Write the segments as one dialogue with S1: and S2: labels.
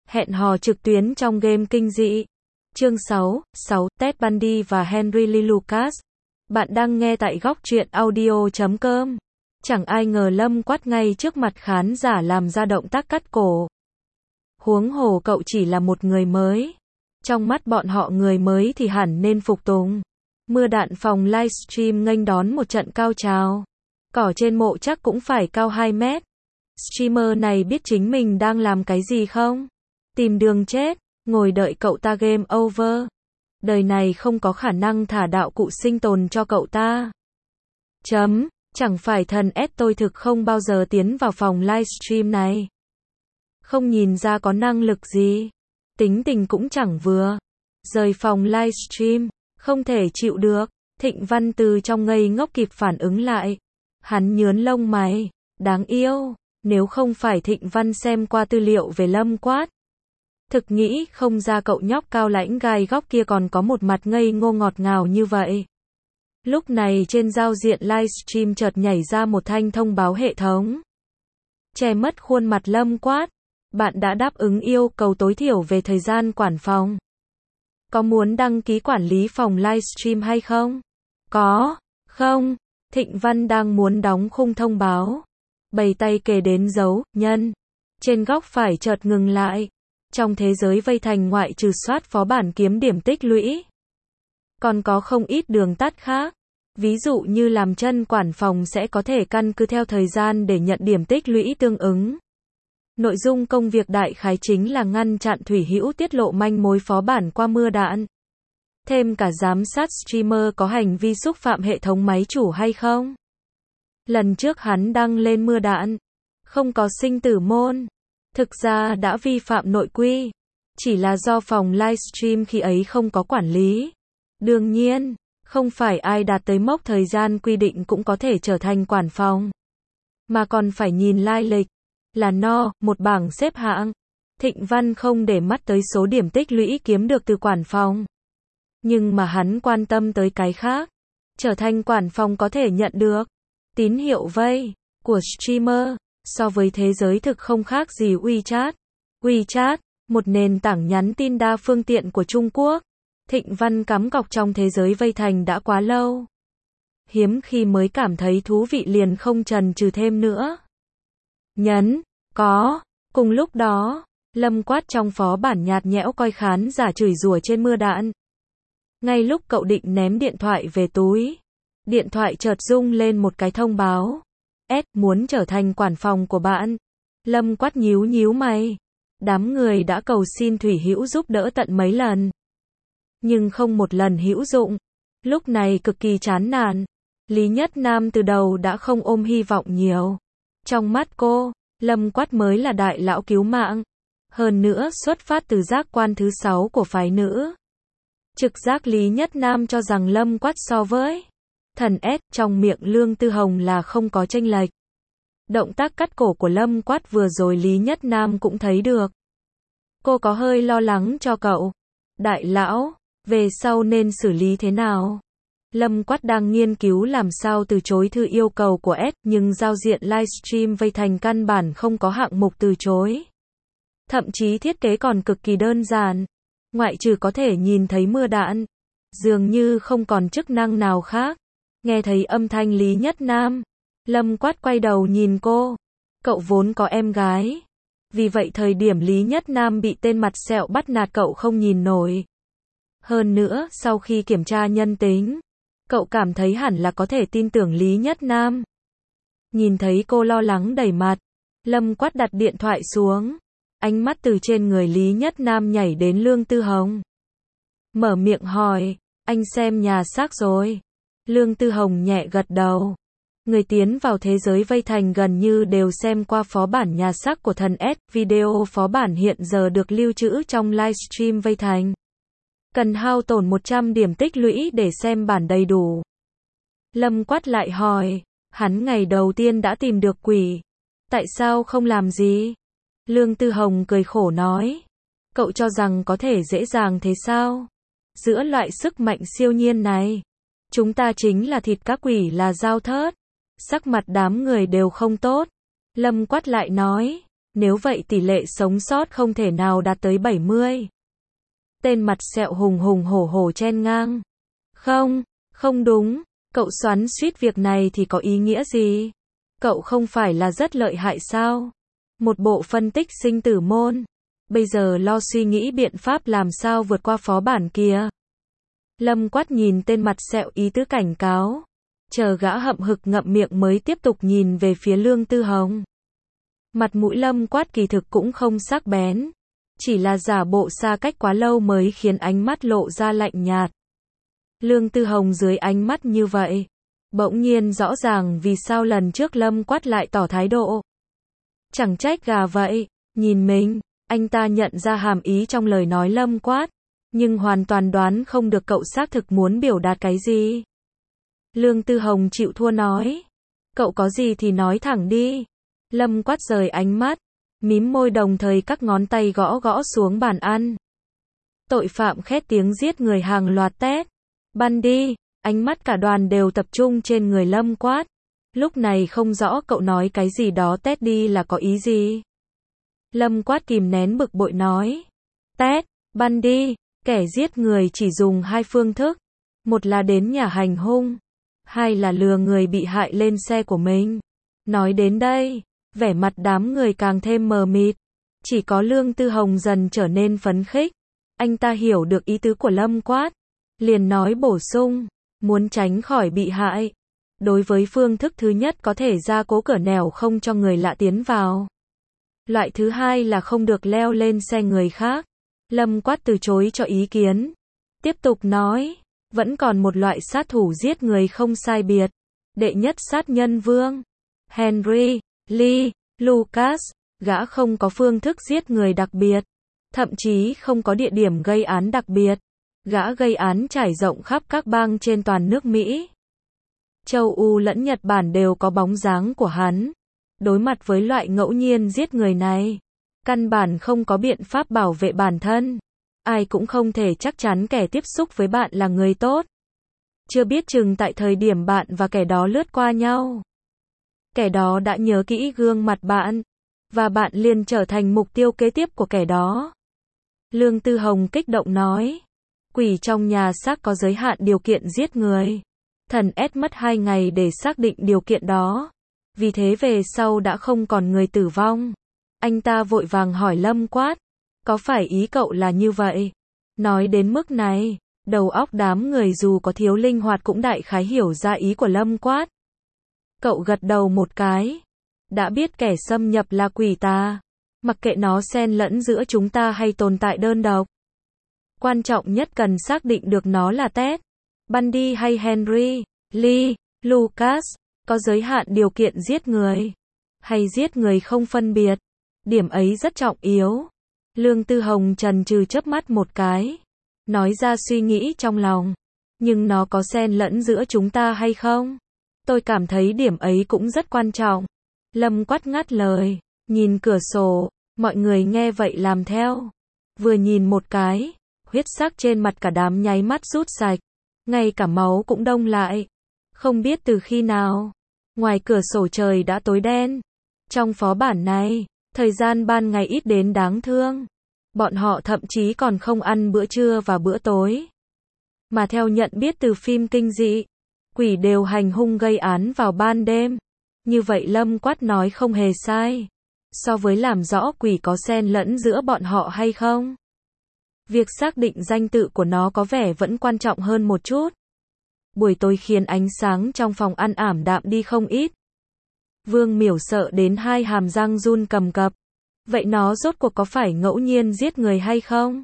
S1: Hẹn hò trực tuyến trong game kinh dị. Chương 6, Ted Bundy và Henry Lee Lucas. Bạn đang nghe tại góc truyện audio.com. Chẳng ai ngờ Lâm quát ngay trước mặt khán giả làm ra động tác cắt cổ. Huống hồ cậu chỉ là một người mới. Trong mắt bọn họ người mới thì hẳn nên phục tùng. Mưa đạn phòng livestream nghênh đón một trận cao trào. Cỏ trên mộ chắc cũng phải cao 2 mét. Streamer này biết chính mình đang làm cái gì không? Tìm đường chết, ngồi đợi cậu ta game over. Đời này không có khả năng thả đạo cụ sinh tồn cho cậu ta. Chẳng phải thần S tôi thực không bao giờ tiến vào phòng livestream này. Không nhìn ra có năng lực gì. Tính tình cũng chẳng vừa. Rời phòng livestream, không thể chịu được. Thịnh Văn từ trong ngây ngốc kịp phản ứng lại. Hắn nhướn lông mày, đáng yêu. Nếu không phải Thịnh Văn xem qua tư liệu về Lâm Quát, thực nghĩ không ra cậu nhóc cao lãnh gai góc kia còn có một mặt ngây ngô ngọt ngào như vậy. Lúc này trên giao diện livestream chợt nhảy ra một thanh thông báo hệ thống. Che mất khuôn mặt Lâm Quát. Bạn đã đáp ứng yêu cầu tối thiểu về thời gian quản phòng. Có muốn đăng ký quản lý phòng livestream hay không? Có, không. Thịnh Văn đang muốn đóng khung thông báo. Bày tay kề đến dấu nhân. Trên góc phải chợt ngừng lại. Trong thế giới vây thành ngoại trừ soát phó bản kiếm điểm tích lũy, còn có không ít đường tắt khác. Ví dụ như làm chân quản phòng sẽ có thể căn cứ theo thời gian để nhận điểm tích lũy tương ứng. Nội dung công việc đại khái chính là ngăn chặn Thủy Hữu tiết lộ manh mối phó bản qua mưa đạn. Thêm cả giám sát streamer có hành vi xúc phạm hệ thống máy chủ hay không. Lần trước hắn đăng lên mưa đạn, không có sinh tử môn. Thực ra đã vi phạm nội quy. Chỉ là do phòng livestream khi ấy không có quản lý. Đương nhiên, không phải ai đạt tới mốc thời gian quy định cũng có thể trở thành quản phòng. Mà còn phải nhìn lai lịch. Là một bảng xếp hạng. Thịnh Văn không để mắt tới số điểm tích lũy kiếm được từ quản phòng. Nhưng mà hắn quan tâm tới cái khác. Trở thành quản phòng có thể nhận được tín hiệu vây của streamer. So với thế giới thực không khác gì WeChat. WeChat, một nền tảng nhắn tin đa phương tiện của Trung Quốc. Thịnh Văn cắm cọc trong thế giới vây thành đã quá lâu. Hiếm khi mới cảm thấy thú vị liền không chần chừ thêm nữa. Nhấn, có. Cùng lúc đó, Lâm Quát trong phó bản nhạt nhẽo coi khán giả chửi rủa trên mưa đạn. Ngay lúc cậu định ném điện thoại về túi, điện thoại chợt rung lên một cái thông báo. Muốn trở thành quản phòng của bạn. Lâm Quát nhíu mày. Đám người đã cầu xin Thủy Hữu giúp đỡ tận mấy lần, nhưng không một lần hữu dụng. Lúc này cực kỳ chán nản. Lý Nhất Nam từ đầu đã không ôm hy vọng nhiều. Trong mắt cô, Lâm Quát mới là đại lão cứu mạng. Hơn nữa xuất phát từ giác quan thứ 6 của phái nữ. Trực giác Lý Nhất Nam cho rằng Lâm Quát so với thần S trong miệng Lương Tư Hồng là không có chênh lệch. Động tác cắt cổ của Lâm Quát vừa rồi Lý Nhất Nam cũng thấy được. Cô có hơi lo lắng cho cậu. Đại lão, về sau nên xử lý thế nào? Lâm Quát đang nghiên cứu làm sao từ chối thư yêu cầu của S, nhưng giao diện livestream vây thành căn bản không có hạng mục từ chối. Thậm chí thiết kế còn cực kỳ đơn giản. Ngoại trừ có thể nhìn thấy mưa đạn, dường như không còn chức năng nào khác. Nghe thấy âm thanh Lý Nhất Nam, Lâm Quát quay đầu nhìn cô. Cậu vốn có em gái. Vì vậy thời điểm Lý Nhất Nam bị tên mặt sẹo bắt nạt cậu không nhìn nổi. Hơn nữa, sau khi kiểm tra nhân tính, cậu cảm thấy hẳn là có thể tin tưởng Lý Nhất Nam. Nhìn thấy cô lo lắng đầy mặt, Lâm Quát đặt điện thoại xuống. Ánh mắt từ trên người Lý Nhất Nam nhảy đến Lương Tư Hồng. Mở miệng hỏi, anh xem nhà xác rồi. Lương Tư Hồng nhẹ gật đầu. Người tiến vào thế giới vây thành gần như đều xem qua phó bản nhà xác của thần S. Video phó bản hiện giờ được lưu trữ trong livestream vây thành. Cần hao tổn 100 điểm tích lũy để xem bản đầy đủ. Lâm Quát lại hỏi, hắn ngày đầu tiên đã tìm được quỷ. Tại sao không làm gì? Lương Tư Hồng cười khổ nói. Cậu cho rằng có thể dễ dàng thế sao? Giữa loại sức mạnh siêu nhiên này, chúng ta chính là thịt các quỷ là dao thớt. Sắc mặt đám người đều không tốt. Lâm Quát lại nói, Nếu vậy tỷ lệ sống sót không thể nào đạt tới 70. Tên mặt sẹo hùng hùng hổ hổ chen ngang. Không, không đúng, cậu xoắn xuýt việc này thì có ý nghĩa gì? Cậu không phải là rất lợi hại sao? Một bộ phân tích sinh tử môn. Bây giờ lo suy nghĩ biện pháp làm sao vượt qua phó bản kia. Lâm Quát nhìn tên mặt sẹo ý tứ cảnh cáo. Chờ gã hậm hực ngậm miệng mới tiếp tục nhìn về phía Lương Tư Hồng. Mặt mũi Lâm Quát kỳ thực cũng không sắc bén. Chỉ là giả bộ xa cách quá lâu mới khiến ánh mắt lộ ra lạnh nhạt. Lương Tư Hồng dưới ánh mắt như vậy. Bỗng nhiên rõ ràng vì sao lần trước Lâm Quát lại tỏ thái độ. Chẳng trách gà vậy, nhìn mình, anh ta nhận ra hàm ý trong lời nói Lâm Quát. Nhưng hoàn toàn đoán không được cậu xác thực muốn biểu đạt cái gì. Lương Tư Hồng chịu thua nói. Cậu có gì thì nói thẳng đi. Lâm Quát rời ánh mắt, mím môi đồng thời các ngón tay gõ gõ xuống bàn ăn. Tội phạm khét tiếng giết người hàng loạt Ted Bundy, ánh mắt cả đoàn đều tập trung trên người Lâm Quát. Lúc này không rõ cậu nói cái gì đó Teddy là có ý gì. Lâm Quát kìm nén bực bội nói. Ted Bundy, kẻ giết người chỉ dùng hai phương thức. Một là đến nhà hành hung. Hai là lừa người bị hại lên xe của mình. Nói đến đây, vẻ mặt đám người càng thêm mờ mịt. Chỉ có Lương Tư Hồng dần trở nên phấn khích. Anh ta hiểu được ý tứ của Lâm Quát. Liền nói bổ sung, muốn tránh khỏi bị hại. Đối với phương thức thứ nhất có thể gia cố cửa nẻo không cho người lạ tiến vào. Loại thứ hai là không được leo lên xe người khác. Lâm Quát từ chối cho ý kiến. Tiếp tục nói, vẫn còn một loại sát thủ giết người không sai biệt. Đệ nhất sát nhân vương. Henry Lee Lucas, gã không có phương thức giết người đặc biệt. Thậm chí không có địa điểm gây án đặc biệt. Gã gây án trải rộng khắp các bang trên toàn nước Mỹ. Châu Âu lẫn Nhật Bản đều có bóng dáng của hắn. Đối mặt với loại ngẫu nhiên giết người này, căn bản không có biện pháp bảo vệ bản thân. Ai cũng không thể chắc chắn kẻ tiếp xúc với bạn là người tốt. Chưa biết chừng tại thời điểm bạn và kẻ đó lướt qua nhau, kẻ đó đã nhớ kỹ gương mặt bạn, và bạn liền trở thành mục tiêu kế tiếp của kẻ đó. Lương Tư Hồng kích động nói. Quỷ trong nhà xác có giới hạn điều kiện giết người. Thần S mất 2 ngày để xác định điều kiện đó. Vì thế về sau đã không còn người tử vong. Anh ta vội vàng hỏi Lâm Quát. Có phải ý cậu là như vậy? Nói đến mức này, đầu óc đám người dù có thiếu linh hoạt cũng đại khái hiểu ra ý của Lâm Quát. Cậu gật đầu một cái. Đã biết kẻ xâm nhập là quỷ tà. Mặc kệ nó xen lẫn giữa chúng ta hay tồn tại đơn độc. Quan trọng nhất cần xác định được nó là Ted Bundy hay Henry Lee Lucas, có giới hạn điều kiện giết người, hay giết người không phân biệt. Điểm ấy rất trọng yếu. Lương Tư Hồng chần chừ chớp mắt một cái, nói ra suy nghĩ trong lòng. Nhưng nó có xen lẫn giữa chúng ta hay không? Tôi cảm thấy điểm ấy cũng rất quan trọng. Lâm Quát ngắt lời, nhìn cửa sổ, mọi người nghe vậy làm theo. Vừa nhìn một cái, huyết sắc trên mặt cả đám nháy mắt rút sạch, ngay cả máu cũng đông lại. Không biết từ khi nào, ngoài cửa sổ trời đã tối đen. Trong phó bản này, thời gian ban ngày ít đến đáng thương. Bọn họ thậm chí còn không ăn bữa trưa và bữa tối. Mà theo nhận biết từ phim kinh dị, quỷ đều hành hung gây án vào ban đêm. Như vậy Lâm Quát nói không hề sai. So với làm rõ quỷ có xen lẫn giữa bọn họ hay không, việc xác định danh tự của nó có vẻ vẫn quan trọng hơn một chút. Buổi tối khiến ánh sáng trong phòng ăn ảm đạm đi không ít. Vương Miểu sợ đến hai hàm răng run cầm cập. Vậy nó rốt cuộc có phải ngẫu nhiên giết người hay không?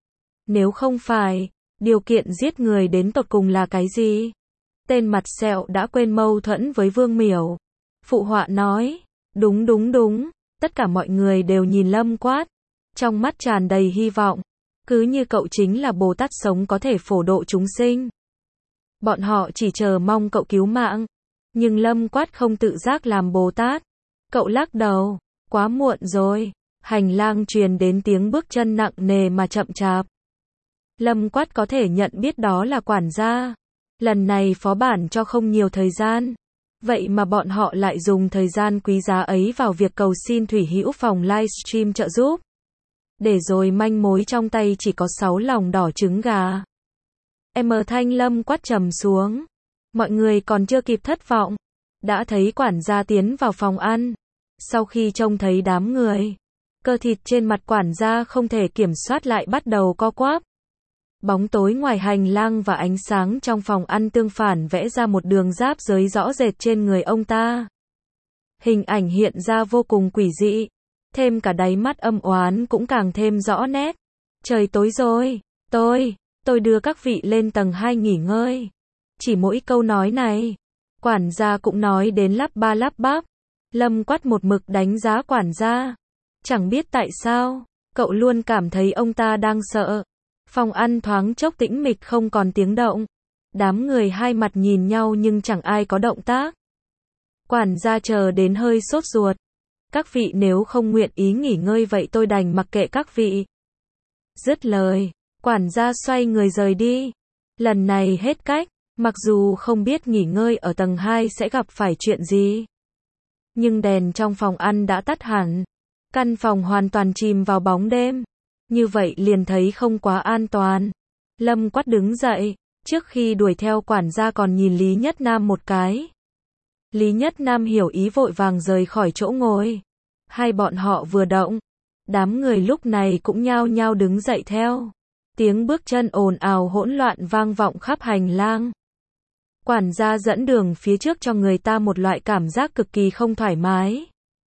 S1: Nếu không phải, điều kiện giết người đến tột cùng là cái gì? Tên mặt sẹo đã quên mâu thuẫn với Vương Miểu. Phụ họa nói, đúng. Tất cả mọi người đều nhìn Lâm Quát, trong mắt tràn đầy hy vọng. Cứ như cậu chính là Bồ Tát sống có thể phổ độ chúng sinh. Bọn họ chỉ chờ mong cậu cứu mạng. Nhưng Lâm Quát không tự giác làm Bồ Tát. Cậu lắc đầu, quá muộn rồi. Hành lang truyền đến tiếng bước chân nặng nề mà chậm chạp. Lâm Quát có thể nhận biết đó là quản gia. Lần này phó bản cho không nhiều thời gian. Vậy mà bọn họ lại dùng thời gian quý giá ấy vào việc cầu xin Thủy Hữu phòng livestream trợ giúp. Để rồi manh mối trong tay chỉ có 6 lòng đỏ trứng gà. Thanh Lâm quát trầm xuống. Mọi người còn chưa kịp thất vọng, đã thấy quản gia tiến vào phòng ăn. Sau khi trông thấy đám người, cơ thịt trên mặt quản gia không thể kiểm soát lại bắt đầu co quắp. Bóng tối ngoài hành lang và ánh sáng trong phòng ăn tương phản vẽ ra một đường giáp giới rõ rệt trên người ông ta. Hình ảnh hiện ra vô cùng quỷ dị, thêm cả đáy mắt âm oán cũng càng thêm rõ nét. Trời tối rồi, tôi đưa các vị lên tầng 2 nghỉ ngơi. Chỉ mỗi câu nói này, quản gia cũng nói đến lắp ba lắp bắp. Lâm Quát một mực đánh giá quản gia. Chẳng biết tại sao, cậu luôn cảm thấy ông ta đang sợ. Phòng ăn thoáng chốc tĩnh mịch không còn tiếng động. Đám người hai mặt nhìn nhau nhưng chẳng ai có động tác. Quản gia chờ đến hơi sốt ruột. Các vị nếu không nguyện ý nghỉ ngơi vậy tôi đành mặc kệ các vị. Dứt lời, quản gia xoay người rời đi. Lần này hết cách, mặc dù không biết nghỉ ngơi ở tầng 2 sẽ gặp phải chuyện gì. Nhưng đèn trong phòng ăn đã tắt hẳn. Căn phòng hoàn toàn chìm vào bóng đêm. Như vậy liền thấy không quá an toàn. Lâm Quát đứng dậy, trước khi đuổi theo quản gia còn nhìn Lý Nhất Nam một cái. Lý Nhất Nam hiểu ý vội vàng rời khỏi chỗ ngồi. Hai bọn họ vừa động, đám người lúc này cũng nhao nhao đứng dậy theo. Tiếng bước chân ồn ào hỗn loạn vang vọng khắp hành lang. Quản gia dẫn đường phía trước cho người ta một loại cảm giác cực kỳ không thoải mái.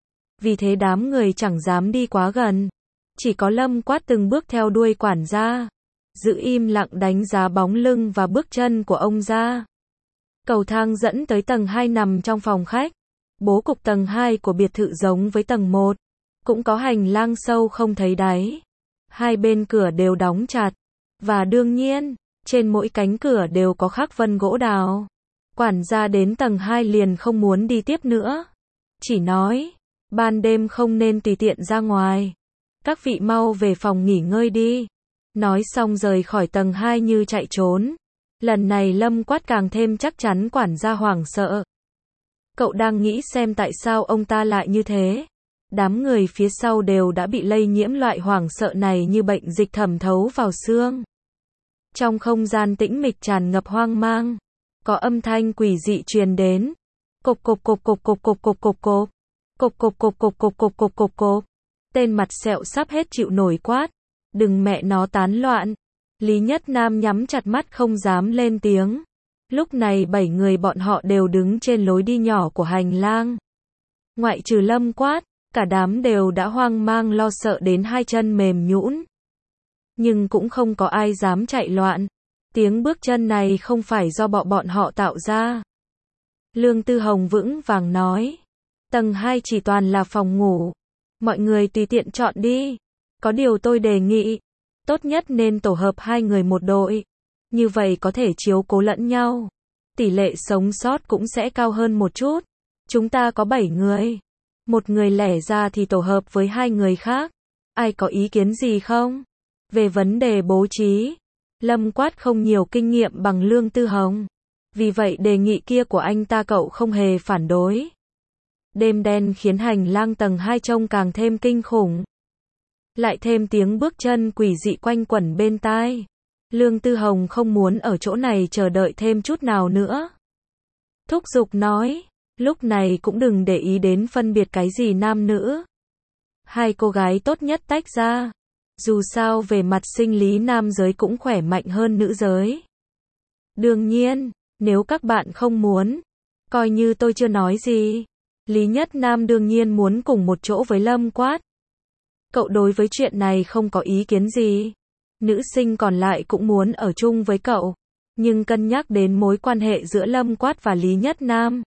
S1: Vì thế đám người chẳng dám đi quá gần. Chỉ có Lâm Quát từng bước theo đuôi quản gia, giữ im lặng đánh giá bóng lưng và bước chân của ông ra. Cầu thang dẫn tới tầng 2 nằm trong phòng khách. Bố cục tầng 2 của biệt thự giống với tầng 1. Cũng có hành lang sâu không thấy đáy. Hai bên cửa đều đóng chặt. Và đương nhiên, trên mỗi cánh cửa đều có khắc vân gỗ đào. Quản gia đến tầng 2 liền không muốn đi tiếp nữa. Chỉ nói, ban đêm không nên tùy tiện ra ngoài. Các vị mau về phòng nghỉ ngơi đi. Nói xong rời khỏi tầng 2 như chạy trốn. Lần này Lâm Quát càng thêm chắc chắn quản gia hoảng sợ. Cậu đang nghĩ xem tại sao ông ta lại như thế. Đám người phía sau đều đã bị lây nhiễm loại hoảng sợ này như bệnh dịch thẩm thấu vào xương. Trong không gian tĩnh mịch tràn ngập hoang mang, có âm thanh quỷ dị truyền đến. Cộp cộp cộp cộp cộp cộp cộp cộp cộp. Cộp cộp cộp cộp cộp cộp cộp cộp cộp. Tên mặt sẹo sắp hết chịu nổi quát. Đừng mẹ nó tán loạn. Lý Nhất Nam nhắm chặt mắt không dám lên tiếng. Lúc này 7 người bọn họ đều đứng trên lối đi nhỏ của hành lang. Ngoại trừ Lâm Quát, cả đám đều đã hoang mang lo sợ đến hai chân mềm nhũn. Nhưng cũng không có ai dám chạy loạn. Tiếng bước chân này không phải do bọn họ tạo ra. Lương Tư Hồng vững vàng nói. Tầng 2 chỉ toàn là phòng ngủ. Mọi người tùy tiện chọn đi. Có điều tôi đề nghị, tốt nhất nên tổ hợp 2 người một đội. Như vậy có thể chiếu cố lẫn nhau. Tỷ lệ sống sót cũng sẽ cao hơn một chút. Chúng ta có 7 người. Một người lẻ ra thì tổ hợp với 2 người khác. Ai có ý kiến gì không? Về vấn đề bố trí, Lâm Quát không nhiều kinh nghiệm bằng Lương Tư Hồng. Vì vậy đề nghị kia của anh ta cậu không hề phản đối. Đêm đen khiến hành lang tầng 2 trông càng thêm kinh khủng. Lại thêm tiếng bước chân quỷ dị quanh quẩn bên tai. Lương Tư Hồng không muốn ở chỗ này chờ đợi thêm chút nào nữa. Thúc giục nói, lúc này cũng đừng để ý đến phân biệt cái gì nam nữ. 2 cô gái tốt nhất tách ra. Dù sao về mặt sinh lý nam giới cũng khỏe mạnh hơn nữ giới. Đương nhiên, nếu các bạn không muốn, coi như tôi chưa nói gì. Lý Nhất Nam đương nhiên muốn cùng một chỗ với Lâm Quát. Cậu đối với chuyện này không có ý kiến gì. Nữ sinh còn lại cũng muốn ở chung với cậu. Nhưng cân nhắc đến mối quan hệ giữa Lâm Quát và Lý Nhất Nam.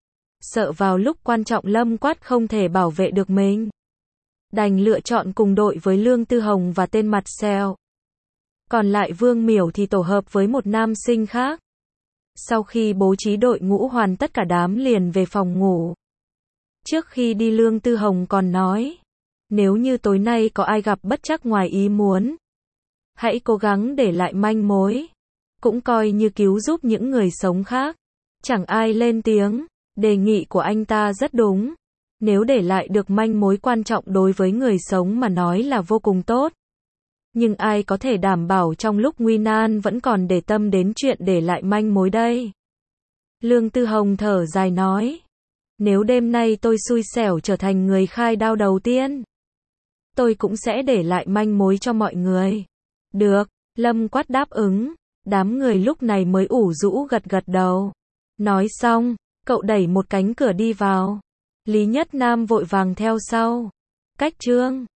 S1: Sợ vào lúc quan trọng Lâm Quát không thể bảo vệ được mình. Đành lựa chọn cùng đội với Lương Tư Hồng và tên mặt sẹo. Còn lại Vương Miểu thì tổ hợp với một nam sinh khác. Sau khi bố trí đội ngũ hoàn tất cả đám liền về phòng ngủ. Trước khi đi Lương Tư Hồng còn nói, nếu như tối nay có ai gặp bất trắc ngoài ý muốn, hãy cố gắng để lại manh mối, cũng coi như cứu giúp những người sống khác. Chẳng ai lên tiếng, Đề nghị của anh ta rất đúng. Nếu để lại được manh mối quan trọng đối với người sống mà nói là vô cùng tốt. Nhưng ai có thể đảm bảo trong lúc nguy nan vẫn còn để tâm đến chuyện để lại manh mối đây? Lương Tư Hồng thở dài nói. Nếu đêm nay tôi xui xẻo trở thành người khai đao đầu tiên, tôi cũng sẽ để lại manh mối cho mọi người. Được, Lâm Quát đáp ứng. Đám người lúc này mới ủ rũ gật gật đầu. Nói xong, cậu đẩy một cánh cửa đi vào. Lý Nhất Nam vội vàng theo sau. Cách chương